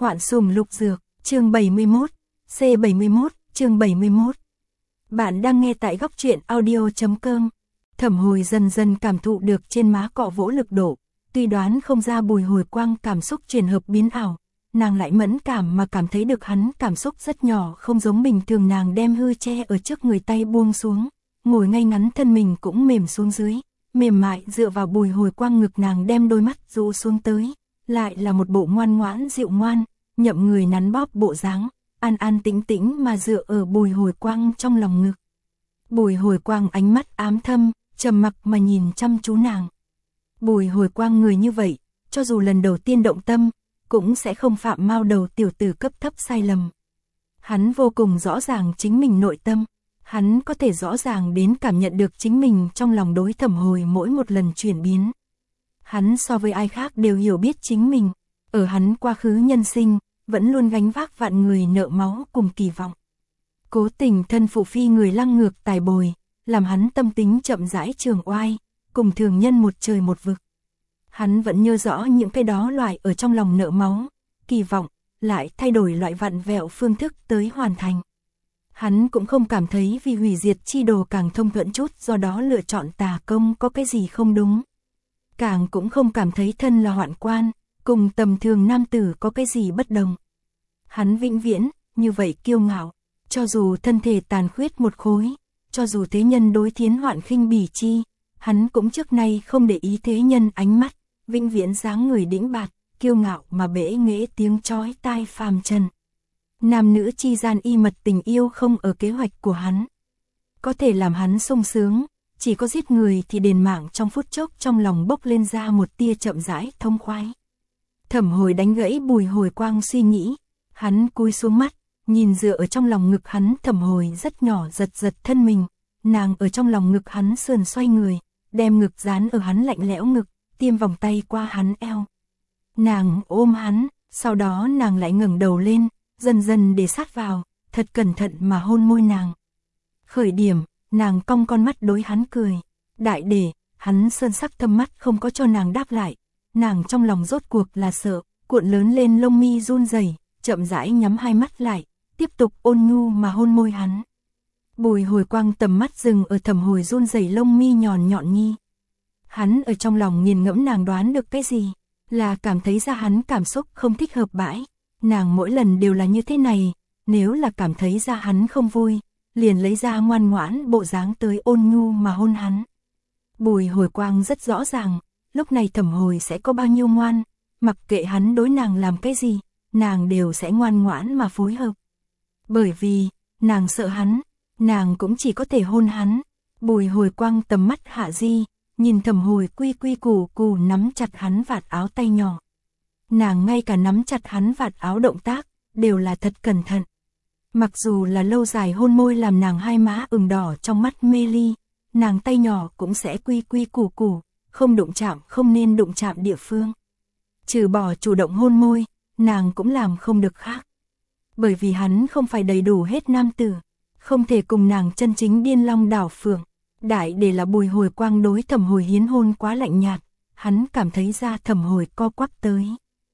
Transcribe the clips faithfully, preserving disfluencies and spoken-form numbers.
Hoạn sùng lục dược, chương bảy mươi mốt, C bảy mươi mốt, chương bảy mươi mốt. Bạn đang nghe tại góc truyện audio chấm com. Thẩm Hồi dần dần cảm thụ được trên má cọ vỗ lực độ, tuy đoán không ra Bùi Hồi Quang cảm xúc chuyển hợp biến ảo, nàng lại mẫn cảm mà cảm thấy được hắn cảm xúc rất nhỏ, không giống bình thường. Nàng đem hư che ở trước người, tay buông xuống, ngồi ngay ngắn, thân mình cũng mềm xuống dưới, mềm mại dựa vào Bùi Hồi Quang ngực. Nàng đem đôi mắt rũ xuống tới, lại là một bộ ngoan ngoãn dịu ngoan, nhậm người nắn bóp bộ dáng, an an tĩnh tĩnh mà dựa ở Bùi Hồi Quang trong lòng ngực. Bùi Hồi Quang ánh mắt ám thâm, trầm mặc mà nhìn chăm chú nàng. Bùi Hồi Quang người như vậy, cho dù lần đầu tiên động tâm, cũng sẽ không phạm mao đầu tiểu tử cấp thấp sai lầm. Hắn vô cùng rõ ràng chính mình nội tâm, hắn có thể rõ ràng đến cảm nhận được chính mình trong lòng đối Thẩm Hồi mỗi một lần chuyển biến. Hắn so với ai khác đều hiểu biết chính mình, ở hắn quá khứ nhân sinh, vẫn luôn gánh vác vạn người nợ máu cùng kỳ vọng. Cố tình thân phụ phi người lăng ngược tài bồi, làm hắn tâm tính chậm rãi trường oai, cùng thường nhân một trời một vực. Hắn vẫn nhớ rõ những cái đó loại ở trong lòng nợ máu, kỳ vọng, lại thay đổi loại vặn vẹo phương thức tới hoàn thành. Hắn cũng không cảm thấy vì hủy diệt chi đồ càng thông thuận chút, do đó lựa chọn tà công có cái gì không đúng. Càng cũng không cảm thấy thân là hoạn quan, cùng tầm thường nam tử có cái gì bất đồng. Hắn vĩnh viễn, như vậy kiêu ngạo, cho dù thân thể tàn khuyết một khối, cho dù thế nhân đối Thiến Hoạn khinh bỉ chi, hắn cũng trước nay không để ý thế nhân ánh mắt, vĩnh viễn dáng người đĩnh bạt, kiêu ngạo mà bể nghễ tiếng chói tai phàm trần. Nam nữ chi gian y mật tình yêu không ở kế hoạch của hắn. Có thể làm hắn sung sướng, chỉ có giết người thì đền mạng trong phút chốc. Trong lòng bốc lên ra một tia chậm rãi thông khoái. Thẩm Hồi đánh gãy Bùi Hồi Quang suy nghĩ, hắn cúi xuống mắt, nhìn dựa ở trong lòng ngực hắn. Thẩm Hồi rất nhỏ giật giật thân mình, nàng ở trong lòng ngực hắn sườn xoay người, đem ngực dán ở hắn lạnh lẽo ngực, tiêm vòng tay qua hắn eo. Nàng ôm hắn, sau đó nàng lại ngẩng đầu lên, dần dần để sát vào, thật cẩn thận mà hôn môi nàng. Khởi điểm, nàng cong con mắt đối hắn cười, đại để, hắn sơn sắc thâm mắt không có cho nàng đáp lại. Nàng trong lòng rốt cuộc là sợ, cuộn lớn lên lông mi run rẩy, chậm rãi nhắm hai mắt lại, tiếp tục ôn nhu mà hôn môi hắn. Bùi Hồi Quang tầm mắt dừng ở Thẩm Hồi run rẩy lông mi nhọn nhọn nhi. Hắn ở trong lòng nghiền ngẫm nàng đoán được cái gì, là cảm thấy ra hắn cảm xúc không thích hợp bãi. Nàng mỗi lần đều là như thế này, nếu là cảm thấy ra hắn không vui, liền lấy ra ngoan ngoãn bộ dáng tới ôn nhu mà hôn hắn. Bùi Hồi Quang rất rõ ràng, lúc này Thẩm Hồi sẽ có bao nhiêu ngoan, mặc kệ hắn đối nàng làm cái gì, nàng đều sẽ ngoan ngoãn mà phối hợp. Bởi vì, nàng sợ hắn, nàng cũng chỉ có thể hôn hắn. Bùi Hồi Quang tầm mắt hạ di, nhìn Thẩm Hồi quy quy củ củ nắm chặt hắn vạt áo tay nhỏ. Nàng ngay cả nắm chặt hắn vạt áo động tác, đều là thật cẩn thận. Mặc dù là lâu dài hôn môi làm nàng hai má ửng đỏ trong mắt mê ly, nàng tay nhỏ cũng sẽ quy quy củ củ, không đụng chạm không nên đụng chạm địa phương. Trừ bỏ chủ động hôn môi, nàng cũng làm không được khác. Bởi vì hắn không phải đầy đủ hết nam tử, không thể cùng nàng chân chính điên long đảo phượng. Đại để là Bùi Hồi Quang đối Thẩm Hồi hiến hôn quá lạnh nhạt, hắn cảm thấy ra Thẩm Hồi co quắp tới.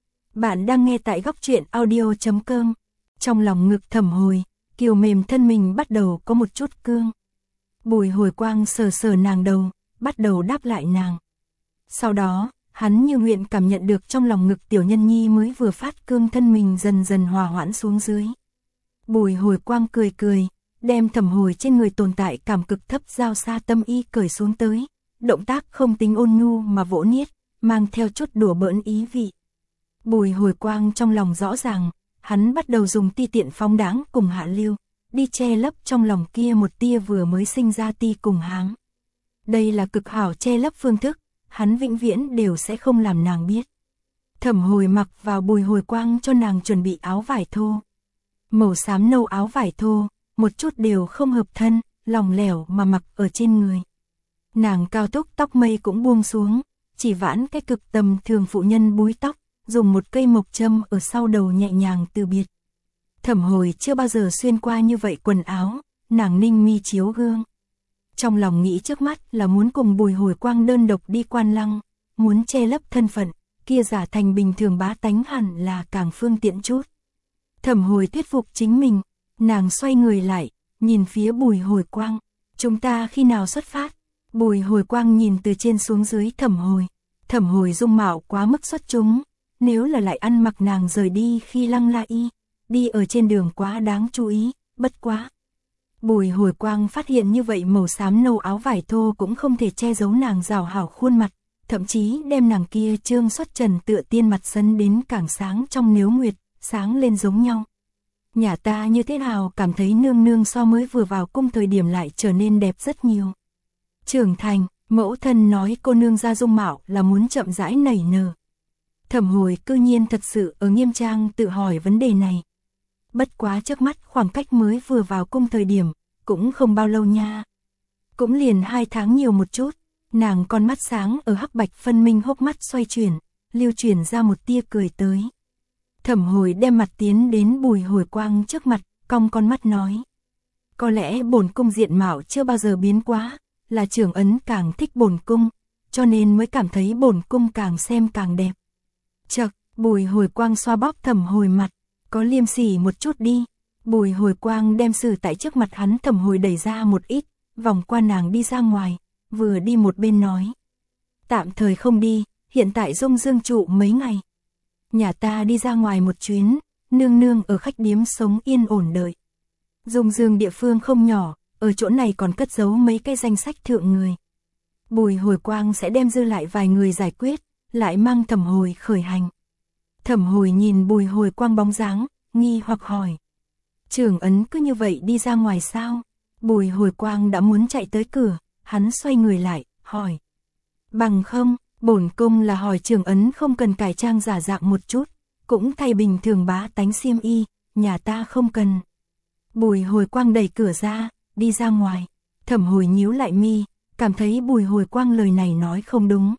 Bạn đang nghe tại góc truyện audio chấm com. Trong lòng ngực Thẩm Hồi, kiều mềm thân mình bắt đầu có một chút cương. Bùi Hồi Quang sờ sờ nàng đầu, bắt đầu đáp lại nàng. Sau đó, hắn như nguyện cảm nhận được trong lòng ngực tiểu nhân nhi mới vừa phát cương thân mình dần dần hòa hoãn xuống dưới. Bùi Hồi Quang cười cười, đem Thẩm Hồi trên người tồn tại cảm cực thấp giao xa tâm y cởi xuống tới, động tác không tính ôn nhu mà vỗ niết, mang theo chút đùa bỡn ý vị. Bùi Hồi Quang trong lòng rõ ràng, hắn bắt đầu dùng ti tiện phóng đáng cùng hạ lưu, đi che lấp trong lòng kia một tia vừa mới sinh ra ti cùng hám. Đây là cực hảo che lấp phương thức, hắn vĩnh viễn đều sẽ không làm nàng biết. Thẩm Hồi mặc vào Bùi Hồi Quang cho nàng chuẩn bị áo vải thô. Màu xám nâu áo vải thô, một chút đều không hợp thân, lỏng lẻo mà mặc ở trên người. Nàng cao túc tóc mây cũng buông xuống, chỉ vãn cái cực tầm thường phụ nhân búi tóc, dùng một cây mộc châm ở sau đầu nhẹ nhàng từ biệt. Thẩm Hồi chưa bao giờ xuyên qua như vậy quần áo, nàng ninh mi chiếu gương. Trong lòng nghĩ trước mắt là muốn cùng Bùi Hồi Quang đơn độc đi Quan Lăng, muốn che lấp thân phận, kia giả thành bình thường bá tánh hẳn là càng phương tiện chút. Thẩm Hồi thuyết phục chính mình, nàng xoay người lại, nhìn phía Bùi Hồi Quang. Chúng ta khi nào xuất phát? Bùi Hồi Quang nhìn từ trên xuống dưới Thẩm Hồi. Thẩm Hồi dung mạo quá mức xuất chúng, nếu là lại ăn mặc nàng rời đi khi Lăng La Y, đi ở trên đường quá đáng chú ý, bất quá. Bùi Hồi Quang phát hiện như vậy màu xám nâu áo vải thô cũng không thể che giấu nàng rào hảo khuôn mặt, thậm chí đem nàng kia trương xuất trần tựa tiên mặt sấn đến càng sáng trong nếu nguyệt, sáng lên giống nhau. Nhà ta như thế nào cảm thấy nương nương so mới vừa vào cung thời điểm lại trở nên đẹp rất nhiều. Trưởng thành, mẫu thân nói cô nương ra dung mạo là muốn chậm rãi nảy nở. Thẩm Hồi cư nhiên thật sự ở nghiêm trang tự hỏi vấn đề này. Bất quá trước mắt khoảng cách mới vừa vào cung thời điểm, cũng không bao lâu nha. Cũng liền hai tháng nhiều một chút, nàng con mắt sáng ở hắc bạch phân minh hốc mắt xoay chuyển, lưu chuyển ra một tia cười tới. Thẩm Hồi đem mặt tiến đến Bùi Hồi Quang trước mặt, cong con mắt nói. Có lẽ bổn cung diện mạo chưa bao giờ biến quá, là trưởng ấn càng thích bổn cung, cho nên mới cảm thấy bổn cung càng xem càng đẹp. Chậc, Bùi Hồi Quang xoa bóp Thẩm Hồi mặt, có liêm sỉ một chút đi. Bùi Hồi Quang đem sử tại trước mặt hắn. Thẩm Hồi đẩy ra một ít, vòng qua nàng đi ra ngoài, vừa đi một bên nói. Tạm thời không đi, hiện tại Dung Dương trụ mấy ngày. Nhà ta đi ra ngoài một chuyến, nương nương ở khách điếm sống yên ổn đợi. Dung Dương địa phương không nhỏ, ở chỗ này còn cất giấu mấy cái danh sách thượng người. Bùi Hồi Quang sẽ đem dư lại vài người giải quyết, lại mang Thẩm Hồi khởi hành. Thẩm Hồi nhìn Bùi Hồi Quang bóng dáng, nghi hoặc hỏi. Trưởng ấn cứ như vậy đi ra ngoài sao? Bùi Hồi Quang đã muốn chạy tới cửa, hắn xoay người lại, hỏi. Bằng không, bổn cung là hỏi trưởng ấn không cần cải trang giả dạng một chút, cũng thay bình thường bá tánh xiêm y, nhà ta không cần. Bùi Hồi Quang đẩy cửa ra, đi ra ngoài. Thẩm Hồi nhíu lại mi, cảm thấy Bùi Hồi Quang lời này nói không đúng.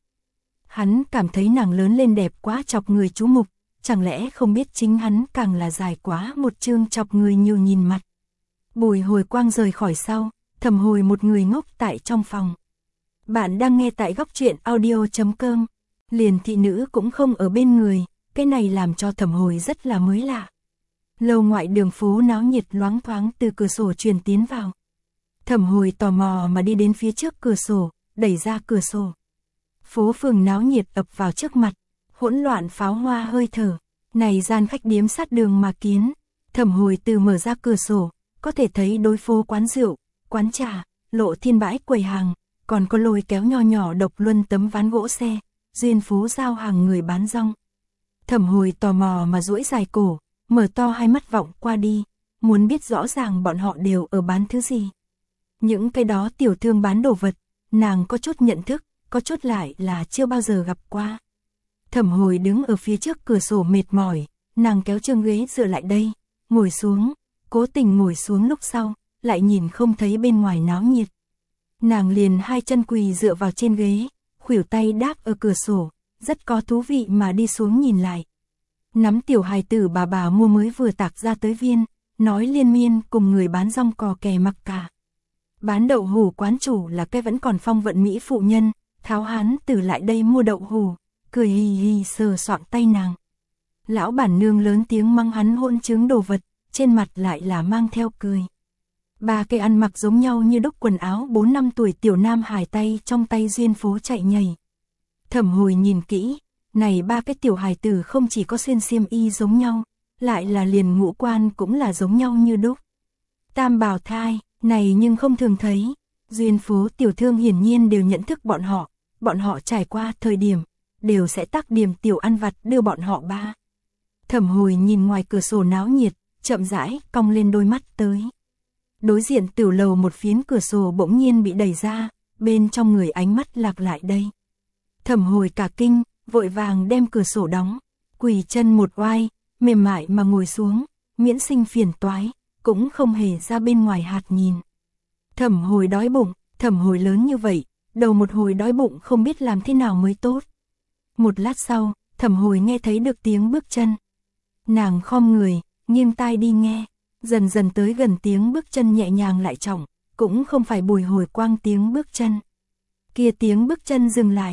Hắn cảm thấy nàng lớn lên đẹp quá chọc người chú mục, chẳng lẽ không biết chính hắn càng là dài quá một chương chọc người nhiều nhìn mặt. Bùi Hồi Quang rời khỏi sau, Thẩm Hồi một người ngốc tại trong phòng. Bạn đang nghe tại góc truyện audio chấm com. Liền thị nữ cũng không ở bên người, cái này làm cho Thẩm Hồi rất là mới lạ. Lầu ngoại đường phố náo nhiệt loáng thoáng từ cửa sổ truyền tiến vào. Thẩm Hồi tò mò mà đi đến phía trước cửa sổ, đẩy ra cửa sổ. Phố phường náo nhiệt ập vào trước mặt, hỗn loạn pháo hoa hơi thở. Này gian khách điếm sát đường mà kiến. Thẩm Hồi từ mở ra cửa sổ, có thể thấy đối phố quán rượu, quán trà, lộ thiên bãi quầy hàng, còn có lôi kéo nho nhỏ độc luân tấm ván gỗ xe, duyên phố giao hàng người bán rong. Thẩm Hồi tò mò mà duỗi dài cổ, mở to hai mắt vọng qua đi, muốn biết rõ ràng bọn họ đều ở bán thứ gì. Những cái đó tiểu thương bán đồ vật, nàng có chút nhận thức, có chút lại là chưa bao giờ gặp qua. Thẩm Hồi đứng ở phía trước cửa sổ mệt mỏi, nàng kéo chương ghế dựa lại đây, ngồi xuống, cố tình ngồi xuống lúc sau, lại nhìn không thấy bên ngoài náo nhiệt. Nàng liền hai chân quỳ dựa vào trên ghế, khuỷu tay đáp ở cửa sổ, rất có thú vị mà đi xuống nhìn lại. Nắm tiểu hài tử bà bà mua mới vừa tạc ra tới viên, nói liên miên cùng người bán rong cò kè mặc cả. Bán đậu hủ quán chủ là cái vẫn còn phong vận mỹ phụ nhân, tháo hán tử lại đây mua đậu hủ, cười hì hì sờ soạng tay nàng. Lão bản nương lớn tiếng mắng hắn hỗn trứng đồ vật, trên mặt lại là mang theo cười. Ba cái ăn mặc giống nhau như đúc quần áo bốn năm tuổi tiểu nam hài tay trong tay duyên phố chạy nhảy. Thẩm Hồi nhìn kỹ, này ba cái tiểu hài tử không chỉ có xuyên xiêm y giống nhau, lại là liền ngũ quan cũng là giống nhau như đúc. Tam bào thai, này nhưng không thường thấy. Duyên phố tiểu thương hiển nhiên đều nhận thức bọn họ, bọn họ trải qua thời điểm, đều sẽ tác điểm tiểu ăn vặt đưa bọn họ ba. Thẩm Hồi nhìn ngoài cửa sổ náo nhiệt, chậm rãi cong lên đôi mắt tới. Đối diện tiểu lầu một phiến cửa sổ bỗng nhiên bị đẩy ra, bên trong người ánh mắt lạc lại đây. Thẩm Hồi cả kinh, vội vàng đem cửa sổ đóng, quỳ chân một oai, mềm mại mà ngồi xuống, miễn sinh phiền toái, cũng không hề ra bên ngoài hạt nhìn. Thẩm Hồi đói bụng, Thẩm Hồi lớn như vậy, đầu một hồi đói bụng không biết làm thế nào mới tốt. Một lát sau, Thẩm Hồi nghe thấy được tiếng bước chân. Nàng khom người, nghiêng tai đi nghe, dần dần tới gần tiếng bước chân nhẹ nhàng lại trọng, cũng không phải Bùi Hồi Quang tiếng bước chân. Kia tiếng bước chân dừng lại,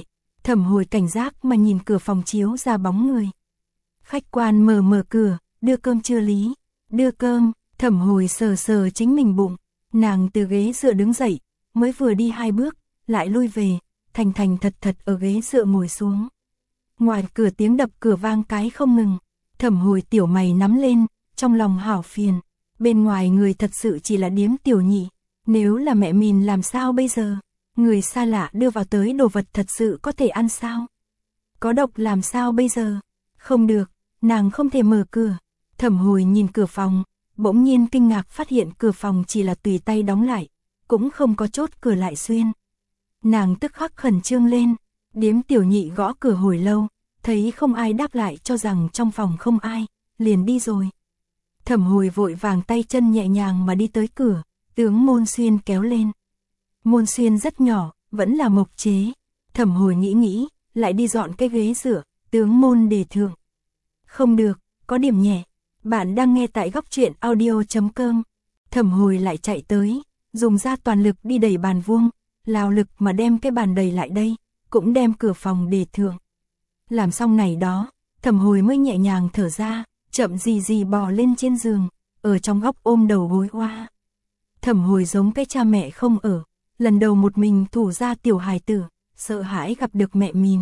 Thẩm Hồi cảnh giác mà nhìn cửa phòng chiếu ra bóng người. Khách quan mở mở cửa, đưa cơm chưa Lý? Đưa cơm. Thẩm Hồi sờ sờ chính mình bụng, nàng từ ghế dựa đứng dậy, mới vừa đi hai bước, lại lui về, thành thành thật thật ở ghế dựa ngồi xuống. Ngoài cửa tiếng đập cửa vang cái không ngừng, Thẩm Hồi tiểu mày nắm lên, trong lòng hảo phiền, bên ngoài người thật sự chỉ là điếm tiểu nhị, nếu là mẹ mình làm sao bây giờ? Người xa lạ đưa vào tới đồ vật thật sự có thể ăn sao? Có độc làm sao bây giờ? Không được, nàng không thể mở cửa. Thẩm Hồi nhìn cửa phòng, bỗng nhiên kinh ngạc phát hiện cửa phòng chỉ là tùy tay đóng lại, cũng không có chốt cửa lại xuyên. Nàng tức khắc khẩn trương lên, điếm tiểu nhị gõ cửa hồi lâu, thấy không ai đáp lại cho rằng trong phòng không ai, liền đi rồi. Thẩm Hồi vội vàng tay chân nhẹ nhàng mà đi tới cửa, tướng môn xuyên kéo lên. Môn xuyên rất nhỏ, vẫn là mộc chế. Thẩm Hồi nghĩ nghĩ, lại đi dọn cái ghế dựa, tướng môn đề thượng. Không được, có điểm nhẹ. Bạn đang nghe tại góc truyện audio chấm com. Thẩm Hồi lại chạy tới, dùng ra toàn lực đi đẩy bàn vuông, lao lực mà đem cái bàn đầy lại đây, cũng đem cửa phòng đề thượng. Làm xong này đó, Thẩm Hồi mới nhẹ nhàng thở ra, chậm gì gì bò lên trên giường, ở trong góc ôm đầu gối oa. Thẩm Hồi giống cái cha mẹ không ở, lần đầu một mình thủ ra tiểu hài tử, sợ hãi gặp được mẹ mình.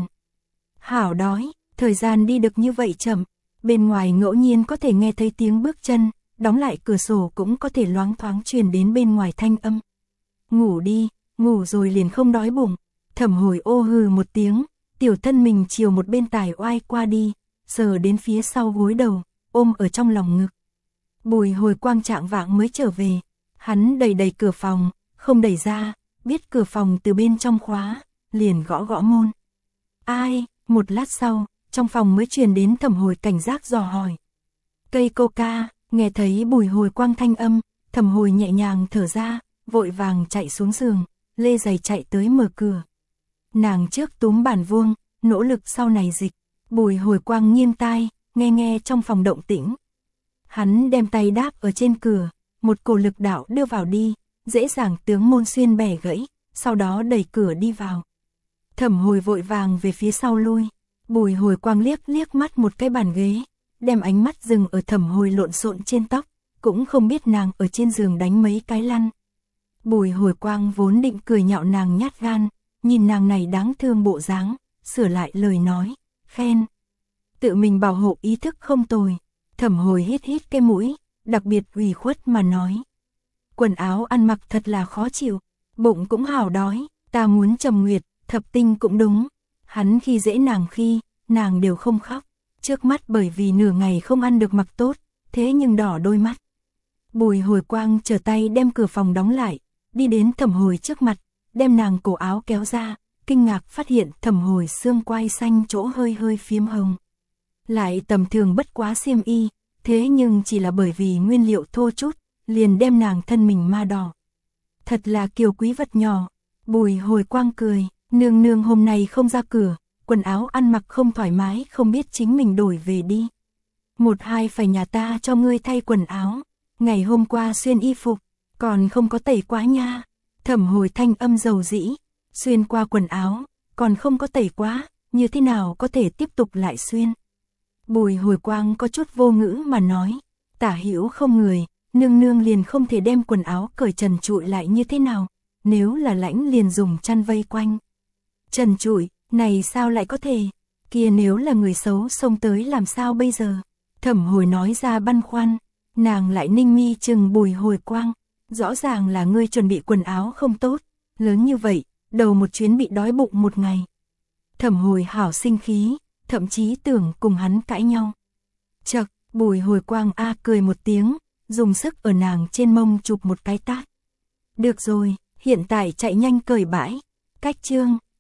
Hảo đói, thời gian đi được như vậy chậm, bên ngoài ngẫu nhiên có thể nghe thấy tiếng bước chân, đóng lại cửa sổ cũng có thể loáng thoáng truyền đến bên ngoài thanh âm. Ngủ đi, ngủ rồi liền không đói bụng. Thẩm Hồi ô hừ một tiếng, tiểu thân mình chiều một bên tài oai qua đi, sờ đến phía sau gối đầu, ôm ở trong lòng ngực. Bùi Hồi Quang trạng vạng mới trở về, hắn đẩy đẩy cửa phòng, không đẩy ra, biết cửa phòng từ bên trong khóa, liền gõ gõ môn. Ai? Một lát sau, trong phòng mới truyền đến Thẩm Hồi cảnh giác dò hỏi. Cây coca. Nghe thấy Bùi Hồi Quang thanh âm, Thẩm Hồi nhẹ nhàng thở ra, vội vàng chạy xuống giường, lê giày chạy tới mở cửa. Nàng trước túm bàn vuông, nỗ lực sau này dịch. Bùi Hồi Quang nghiêng tai, nghe nghe trong phòng động tĩnh. Hắn đem tay đáp ở trên cửa, một cổ lực đạo đưa vào đi, dễ dàng tướng môn xuyên bẻ gãy, sau đó đẩy cửa đi vào. Thẩm Hồi vội vàng về phía sau lui. Bùi Hồi Quang liếc liếc mắt một cái bàn ghế, đem ánh mắt dừng ở Thẩm Hồi lộn xộn trên tóc, cũng không biết nàng ở trên giường đánh mấy cái lăn. Bùi Hồi Quang vốn định cười nhạo nàng nhát gan, nhìn nàng này đáng thương bộ dáng, sửa lại lời nói, khen. Tự mình bảo hộ ý thức không tồi. Thẩm Hồi hít hít cái mũi, đặc biệt ủy khuất mà nói. Quần áo ăn mặc thật là khó chịu, bụng cũng hảo đói, ta muốn Trầm Nguyệt, Thập Tinh cũng đúng. Hắn khi dễ nàng khi, nàng đều không khóc. Trước mắt bởi vì nửa ngày không ăn được mặc tốt, thế nhưng đỏ đôi mắt. Bùi Hồi Quang trở tay đem cửa phòng đóng lại, đi đến Thẩm Hồi trước mặt, đem nàng cổ áo kéo ra, kinh ngạc phát hiện Thẩm Hồi xương quai xanh chỗ hơi hơi phiếm hồng. Lại tầm thường bất quá xiêm y, thế nhưng chỉ là bởi vì nguyên liệu thô chút, liền đem nàng thân mình ma đỏ. Thật là kiều quý vật nhỏ. Bùi Hồi Quang cười, nương nương hôm nay không ra cửa, quần áo ăn mặc không thoải mái, không biết chính mình đổi về đi. Một hai phải nhà ta cho ngươi thay quần áo, ngày hôm qua xuyên y phục, còn không có tẩy quá nha. Thẩm Hồi thanh âm dầu dĩ, xuyên qua quần áo, còn không có tẩy quá, như thế nào có thể tiếp tục lại xuyên. Bùi Hồi Quang có chút vô ngữ mà nói, tả hữu không người, nương nương liền không thể đem quần áo cởi trần trụi lại như thế nào, nếu là lãnh liền dùng chăn vây quanh. Trần trụi, này sao lại có thể, kia nếu là người xấu xông tới làm sao bây giờ. Thẩm Hồi nói ra băn khoăn, nàng lại ninh mi chừng Bùi Hồi Quang, rõ ràng là ngươi chuẩn bị quần áo không tốt, lớn như vậy, đầu một chuyến bị đói bụng một ngày. Thẩm Hồi hảo sinh khí, thậm chí tưởng cùng hắn cãi nhau. Chậc, Bùi Hồi Quang a cười một tiếng, dùng sức ở nàng trên mông chụp một cái tát. Được rồi, hiện tại chạy nhanh cởi bãi. Cách chương